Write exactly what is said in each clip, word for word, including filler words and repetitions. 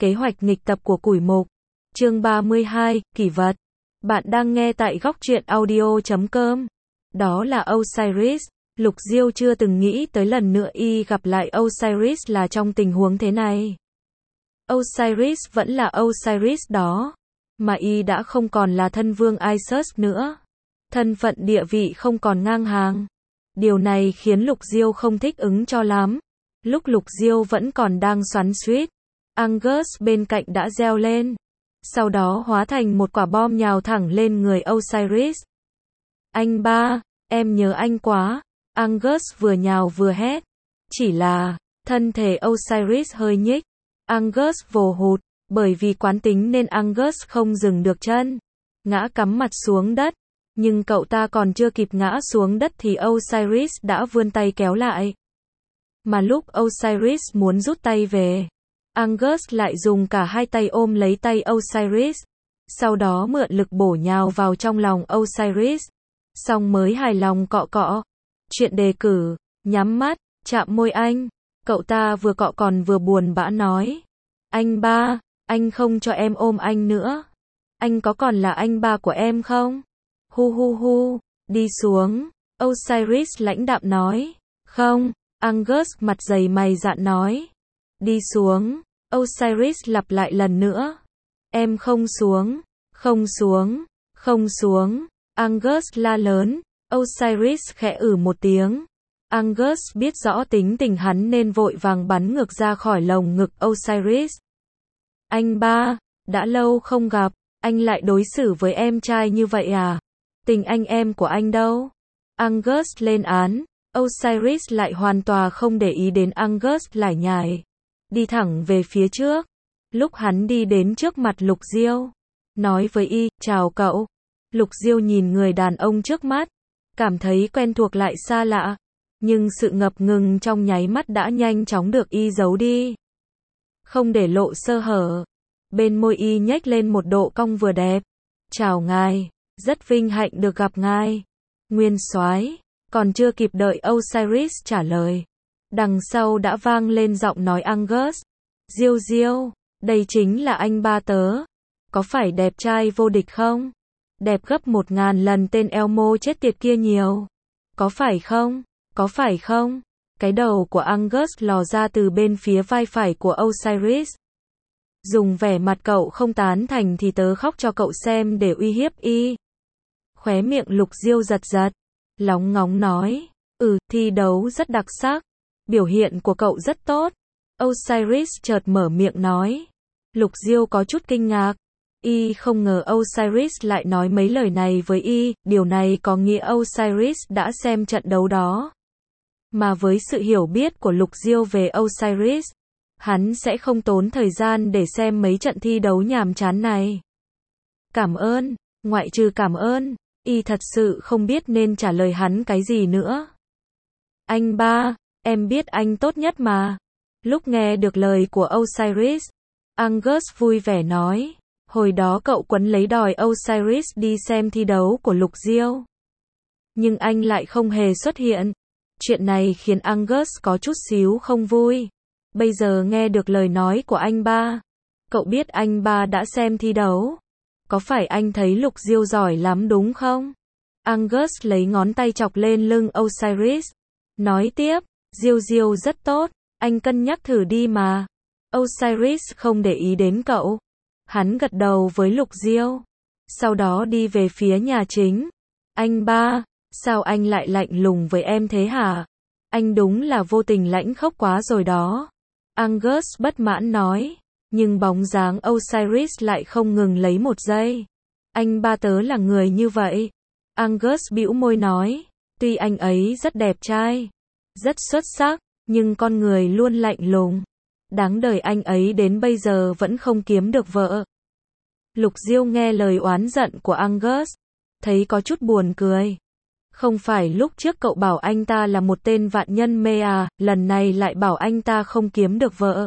Kế hoạch nghịch tập của củi mục. Chương ba mươi hai, kỷ vật. Bạn đang nghe tại góc truyện audio chấm com. Đó là Osiris. Lục Diêu chưa từng nghĩ tới lần nữa y gặp lại Osiris là trong tình huống thế này. Osiris vẫn là Osiris đó, mà y đã không còn là thân vương Isis nữa. Thân phận địa vị không còn ngang hàng. Điều này khiến Lục Diêu không thích ứng cho lắm. Lúc Lục Diêu vẫn còn đang xoắn xuýt, Angus bên cạnh đã reo lên. Sau đó hóa thành một quả bom nhào thẳng lên người Osiris. Anh ba, em nhớ anh quá. Angus vừa nhào vừa hét. Chỉ là, thân thể Osiris hơi nhích. Angus vồ hụt, bởi vì quán tính nên Angus không dừng được chân. Ngã cắm mặt xuống đất. Nhưng cậu ta còn chưa kịp ngã xuống đất thì Osiris đã vươn tay kéo lại. Mà lúc Osiris muốn rút tay về, Angus lại dùng cả hai tay ôm lấy tay Osiris. Sau đó mượn lực bổ nhào vào trong lòng Osiris. Xong mới hài lòng cọ cọ. Chuyện đề cử, nhắm mắt, chạm môi anh. Cậu ta vừa cọ còn vừa buồn bã nói. Anh ba, anh không cho em ôm anh nữa. Anh có còn là anh ba của em không? Hu hu hu, đi xuống. Osiris lãnh đạm nói. Không. Angus mặt dày mày dạn nói. Đi xuống. Osiris lặp lại lần nữa. Em không xuống. Không xuống. Không xuống. Angus la lớn. Osiris khẽ ử một tiếng. Angus biết rõ tính tình hắn nên vội vàng bắn ngược ra khỏi lồng ngực Osiris. Anh ba, đã lâu không gặp, anh lại đối xử với em trai như vậy à? Tình anh em của anh đâu? Angus lên án. Osiris lại hoàn toàn không để ý đến Angus lải nhải. Đi thẳng về phía trước. Lúc hắn đi đến trước mặt Lục Diêu, nói với y, chào cậu. Lục Diêu nhìn người đàn ông trước mắt, cảm thấy quen thuộc lại xa lạ. Nhưng sự ngập ngừng trong nháy mắt đã nhanh chóng được y giấu đi. Không để lộ sơ hở. Bên môi y nhếch lên một độ cong vừa đẹp. Chào ngài, rất vinh hạnh được gặp ngài. Nguyên soái. Còn chưa kịp đợi Osiris trả lời, đằng sau đã vang lên giọng nói Angus. Diêu Diêu, đây chính là anh ba tớ. Có phải đẹp trai vô địch không? Đẹp gấp một ngàn lần tên Elmo chết tiệt kia nhiều. Có phải không? Có phải không? Cái đầu của Angus lò ra từ bên phía vai phải của Osiris. Dùng vẻ mặt cậu không tán thành thì tớ khóc cho cậu xem để uy hiếp y. Khóe miệng Lục Diêu giật giật. Lóng ngóng nói, ừ, thi đấu rất đặc sắc, biểu hiện của cậu rất tốt. Osiris chợt mở miệng nói. Lục Diêu có chút kinh ngạc, y không ngờ Osiris lại nói mấy lời này với y, điều này có nghĩa Osiris đã xem trận đấu đó. Mà với sự hiểu biết của Lục Diêu về Osiris, hắn sẽ không tốn thời gian để xem mấy trận thi đấu nhàm chán này. Cảm ơn, ngoại trừ cảm ơn. Y thật sự không biết nên trả lời hắn cái gì nữa. Anh ba, em biết anh tốt nhất mà. Lúc nghe được lời của Osiris, Angus vui vẻ nói. Hồi đó cậu quấn lấy đòi Osiris đi xem thi đấu của Lục Diêu. Nhưng anh lại không hề xuất hiện. Chuyện này khiến Angus có chút xíu không vui. Bây giờ nghe được lời nói của anh ba. Cậu biết anh ba đã xem thi đấu. Có phải anh thấy Lục Diêu giỏi lắm đúng không? Angus lấy ngón tay chọc lên lưng Osiris. Nói tiếp, Diêu Diêu rất tốt, anh cân nhắc thử đi mà. Osiris không để ý đến cậu. Hắn gật đầu với Lục Diêu. Sau đó đi về phía nhà chính. Anh ba, sao anh lại lạnh lùng với em thế hả? Anh đúng là vô tình lãnh khốc quá rồi đó. Angus bất mãn nói. Nhưng bóng dáng Osiris lại không ngừng lấy một giây. Anh ba tớ là người như vậy. Angus bĩu môi nói. Tuy anh ấy rất đẹp trai, rất xuất sắc, nhưng con người luôn lạnh lùng. Đáng đời anh ấy đến bây giờ vẫn không kiếm được vợ. Lục Diêu nghe lời oán giận của Angus, thấy có chút buồn cười. Không phải lúc trước cậu bảo anh ta là một tên vạn nhân mê à, lần này lại bảo anh ta không kiếm được vợ.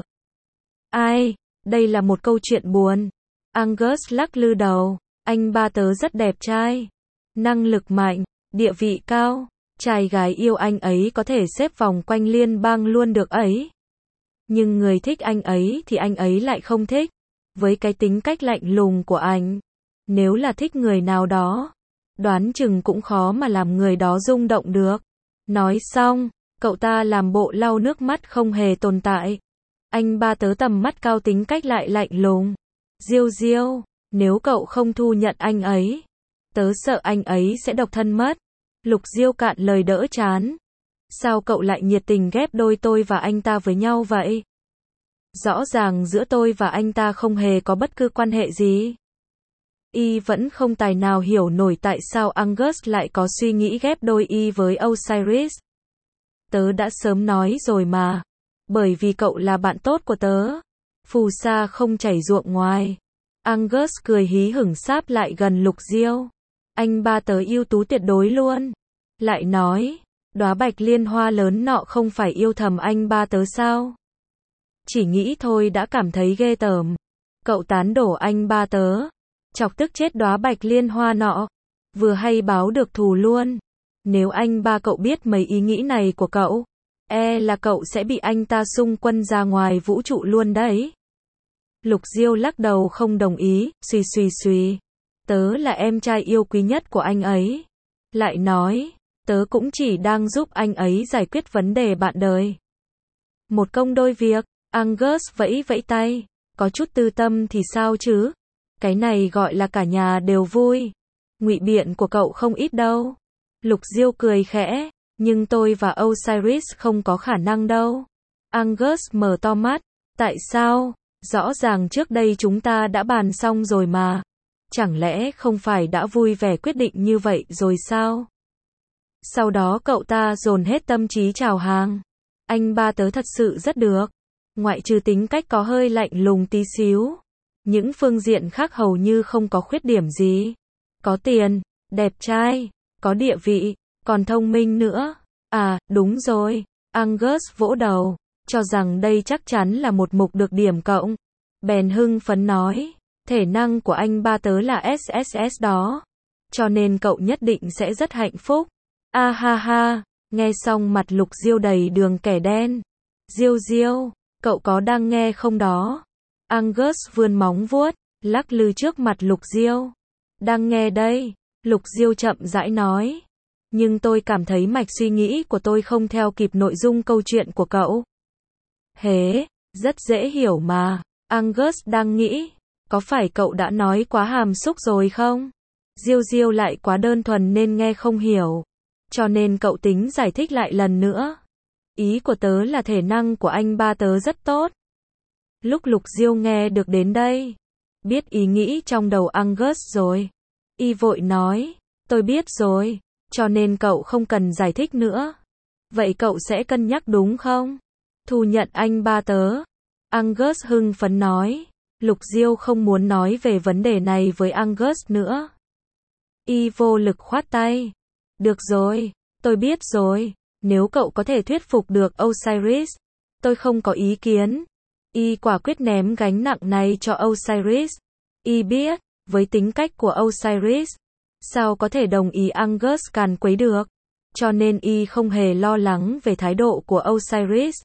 Ai? Đây là một câu chuyện buồn. Angus lắc lư đầu. Anh ba tớ rất đẹp trai, năng lực mạnh, địa vị cao. Trai gái yêu anh ấy có thể xếp vòng quanh liên bang luôn được ấy. Nhưng người thích anh ấy thì anh ấy lại không thích. Với cái tính cách lạnh lùng của anh, nếu là thích người nào đó, đoán chừng cũng khó mà làm người đó rung động được. Nói xong, cậu ta làm bộ lau nước mắt không hề tồn tại. Anh ba tớ tầm mắt cao tính cách lại lạnh lùng. Diêu Diêu, nếu cậu không thu nhận anh ấy, tớ sợ anh ấy sẽ độc thân mất. Lục Diêu cạn lời đỡ chán. Sao cậu lại nhiệt tình ghép đôi tôi và anh ta với nhau vậy? Rõ ràng giữa tôi và anh ta không hề có bất cứ quan hệ gì. Y vẫn không tài nào hiểu nổi tại sao Angus lại có suy nghĩ ghép đôi Y với Osiris. Tớ đã sớm nói rồi mà. Bởi vì cậu là bạn tốt của tớ. Phù sa không chảy ruộng ngoài. Angus cười hí hửng sáp lại gần Lục Diêu. Anh ba tớ ưu tú tuyệt đối luôn. Lại nói, đóa bạch liên hoa lớn nọ không phải yêu thầm anh ba tớ sao? Chỉ nghĩ thôi đã cảm thấy ghê tởm. Cậu tán đổ anh ba tớ. Chọc tức chết đóa bạch liên hoa nọ. Vừa hay báo được thù luôn. Nếu anh ba cậu biết mấy ý nghĩ này của cậu, e là cậu sẽ bị anh ta xung quân ra ngoài vũ trụ luôn đấy. Lục Diêu lắc đầu không đồng ý, suy suy suy. Tớ là em trai yêu quý nhất của anh ấy. Lại nói, tớ cũng chỉ đang giúp anh ấy giải quyết vấn đề bạn đời. Một công đôi việc. Angus vẫy vẫy tay. Có chút tư tâm thì sao chứ? Cái này gọi là cả nhà đều vui. Ngụy biện của cậu không ít đâu. Lục Diêu cười khẽ. Nhưng tôi và Osiris không có khả năng đâu. Angus mở to mắt. Tại sao? Rõ ràng trước đây chúng ta đã bàn xong rồi mà. Chẳng lẽ không phải đã vui vẻ quyết định như vậy rồi sao? Sau đó cậu ta dồn hết tâm trí chào hàng. Anh ba tớ thật sự rất được. Ngoại trừ tính cách có hơi lạnh lùng tí xíu. Những phương diện khác hầu như không có khuyết điểm gì. Có tiền, đẹp trai, có địa vị, còn thông minh nữa. À, đúng rồi. Angus vỗ đầu, cho rằng đây chắc chắn là một mục được điểm cộng. Bèn hưng phấn nói, thể năng của anh ba tớ là ét ét ét đó. Cho nên cậu nhất định sẽ rất hạnh phúc. A ha ha, nghe xong mặt Lục Diêu đầy đường kẻ đen. Diêu Diêu, cậu có đang nghe không đó? Angus vươn móng vuốt, lắc lư trước mặt Lục Diêu. Đang nghe đây, Lục Diêu chậm rãi nói. Nhưng tôi cảm thấy mạch suy nghĩ của tôi không theo kịp nội dung câu chuyện của cậu. Hế, rất dễ hiểu mà. Angus đang nghĩ, có phải cậu đã nói quá hàm xúc rồi không? Diêu Diêu lại quá đơn thuần nên nghe không hiểu. Cho nên cậu tính giải thích lại lần nữa. Ý của tớ là thể năng của anh ba tớ rất tốt. Lúc Lục Diêu nghe được đến đây, biết ý nghĩ trong đầu Angus rồi. Y vội nói, tôi biết rồi, cho nên cậu không cần giải thích nữa. Vậy cậu sẽ cân nhắc đúng không? Thu nhận anh ba tớ. Angus hưng phấn nói. Lục Diêu không muốn nói về vấn đề này với Angus nữa. Y vô lực khoát tay. Được rồi, tôi biết rồi. Nếu cậu có thể thuyết phục được Osiris, tôi không có ý kiến. Y quả quyết ném gánh nặng này cho Osiris. Y biết, với tính cách của Osiris, sao có thể đồng ý Angus càn quấy được. Cho nên Y không hề lo lắng về thái độ của Osiris.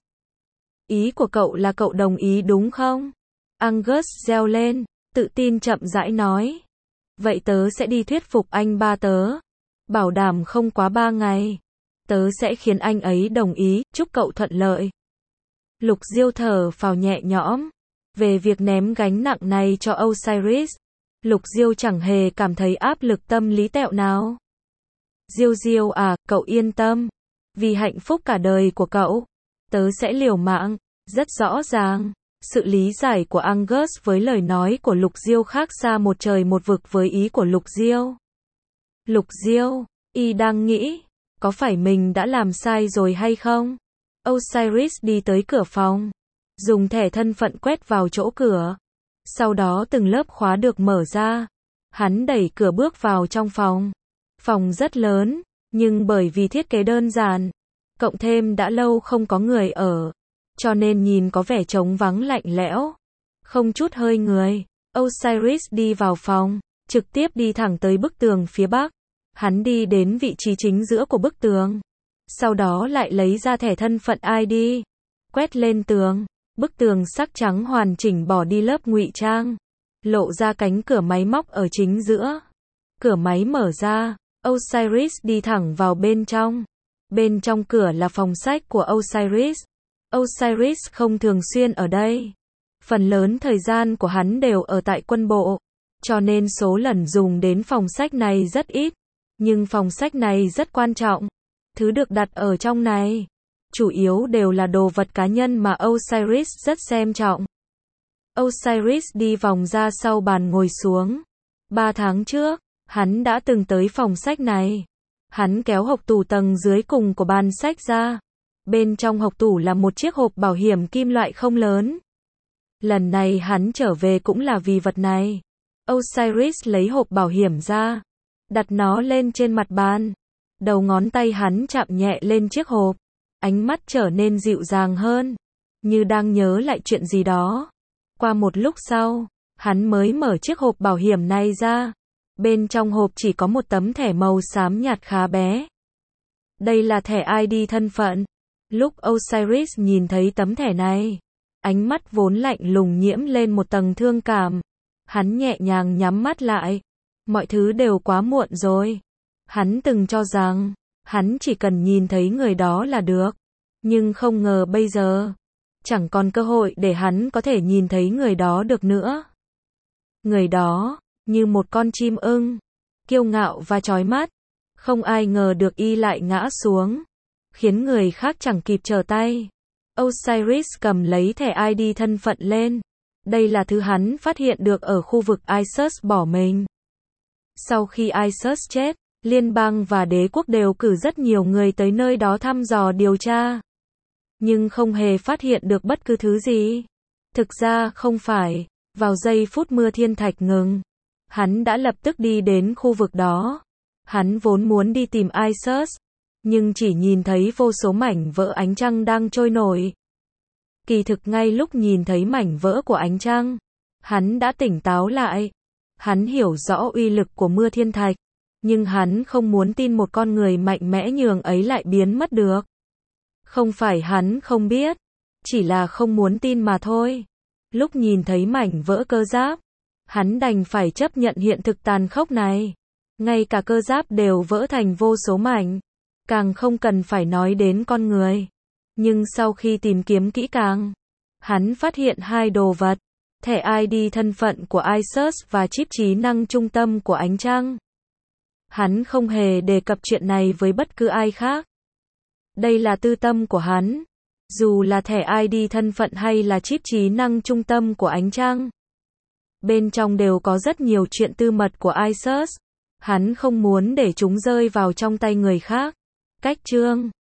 Ý của cậu là cậu đồng ý đúng không? Angus reo lên, tự tin chậm rãi nói. Vậy tớ sẽ đi thuyết phục anh ba tớ. Bảo đảm không quá ba ngày. Tớ sẽ khiến anh ấy đồng ý, chúc cậu thuận lợi. Lục Diêu thở phào nhẹ nhõm. Về việc ném gánh nặng này cho Osiris, Lục Diêu chẳng hề cảm thấy áp lực tâm lý tẹo nào. Diêu Diêu à, cậu yên tâm. Vì hạnh phúc cả đời của cậu, tớ sẽ liều mạng. Rất rõ ràng, sự lý giải của Angus với lời nói của Lục Diêu khác xa một trời một vực với ý của Lục Diêu. Lục Diêu, Y đang nghĩ, có phải mình đã làm sai rồi hay không? Osiris đi tới cửa phòng, dùng thẻ thân phận quét vào chỗ cửa. Sau đó từng lớp khóa được mở ra. Hắn đẩy cửa bước vào trong phòng. Phòng rất lớn, nhưng bởi vì thiết kế đơn giản, cộng thêm đã lâu không có người ở, cho nên nhìn có vẻ trống vắng lạnh lẽo, không chút hơi người. Osiris đi vào phòng, trực tiếp đi thẳng tới bức tường phía bắc. Hắn đi đến vị trí chính giữa của bức tường. Sau đó lại lấy ra thẻ thân phận i đê, quét lên tường. Bức tường sắc trắng hoàn chỉnh bỏ đi lớp ngụy trang, lộ ra cánh cửa máy móc ở chính giữa. Cửa máy mở ra, Osiris đi thẳng vào bên trong. Bên trong cửa là phòng sách của Osiris. Osiris không thường xuyên ở đây. Phần lớn thời gian của hắn đều ở tại quân bộ, cho nên số lần dùng đến phòng sách này rất ít. Nhưng phòng sách này rất quan trọng. Thứ được đặt ở trong này, chủ yếu đều là đồ vật cá nhân mà Osiris rất xem trọng. Osiris đi vòng ra sau bàn ngồi xuống. Ba tháng trước, hắn đã từng tới phòng sách này. Hắn kéo hộc tủ tầng dưới cùng của bàn sách ra. Bên trong hộc tủ là một chiếc hộp bảo hiểm kim loại không lớn. Lần này hắn trở về cũng là vì vật này. Osiris lấy hộp bảo hiểm ra, đặt nó lên trên mặt bàn. Đầu ngón tay hắn chạm nhẹ lên chiếc hộp. Ánh mắt trở nên dịu dàng hơn, như đang nhớ lại chuyện gì đó. Qua một lúc sau, hắn mới mở chiếc hộp bảo hiểm này ra. Bên trong hộp chỉ có một tấm thẻ màu xám nhạt khá bé. Đây là thẻ i đê thân phận. Lúc Osiris nhìn thấy tấm thẻ này, ánh mắt vốn lạnh lùng nhiễm lên một tầng thương cảm. Hắn nhẹ nhàng nhắm mắt lại. Mọi thứ đều quá muộn rồi. Hắn từng cho rằng, hắn chỉ cần nhìn thấy người đó là được. Nhưng không ngờ bây giờ, chẳng còn cơ hội để hắn có thể nhìn thấy người đó được nữa. Người đó, như một con chim ưng, kiêu ngạo và chói mắt. Không ai ngờ được y lại ngã xuống, khiến người khác chẳng kịp trở tay. Osiris cầm lấy thẻ i đê thân phận lên. Đây là thứ hắn phát hiện được ở khu vực Isis bỏ mình. Sau khi Isis chết, liên bang và đế quốc đều cử rất nhiều người tới nơi đó thăm dò điều tra. Nhưng không hề phát hiện được bất cứ thứ gì. Thực ra không phải, vào giây phút mưa thiên thạch ngừng, hắn đã lập tức đi đến khu vực đó. Hắn vốn muốn đi tìm Isis, nhưng chỉ nhìn thấy vô số mảnh vỡ ánh trăng đang trôi nổi. Kỳ thực ngay lúc nhìn thấy mảnh vỡ của ánh trăng, hắn đã tỉnh táo lại. Hắn hiểu rõ uy lực của mưa thiên thạch, nhưng hắn không muốn tin một con người mạnh mẽ nhường ấy lại biến mất được. Không phải hắn không biết, chỉ là không muốn tin mà thôi. Lúc nhìn thấy mảnh vỡ cơ giáp, hắn đành phải chấp nhận hiện thực tàn khốc này. Ngay cả cơ giáp đều vỡ thành vô số mảnh, càng không cần phải nói đến con người. Nhưng sau khi tìm kiếm kỹ càng, hắn phát hiện hai đồ vật, thẻ i đê thân phận của Isis và chip trí năng trung tâm của ánh trăng. Hắn không hề đề cập chuyện này với bất cứ ai khác. Đây là tư tâm của hắn. Dù là thẻ i đê thân phận hay là chip trí năng trung tâm của ánh trăng, bên trong đều có rất nhiều chuyện tư mật của Isis. Hắn không muốn để chúng rơi vào trong tay người khác. Cách chương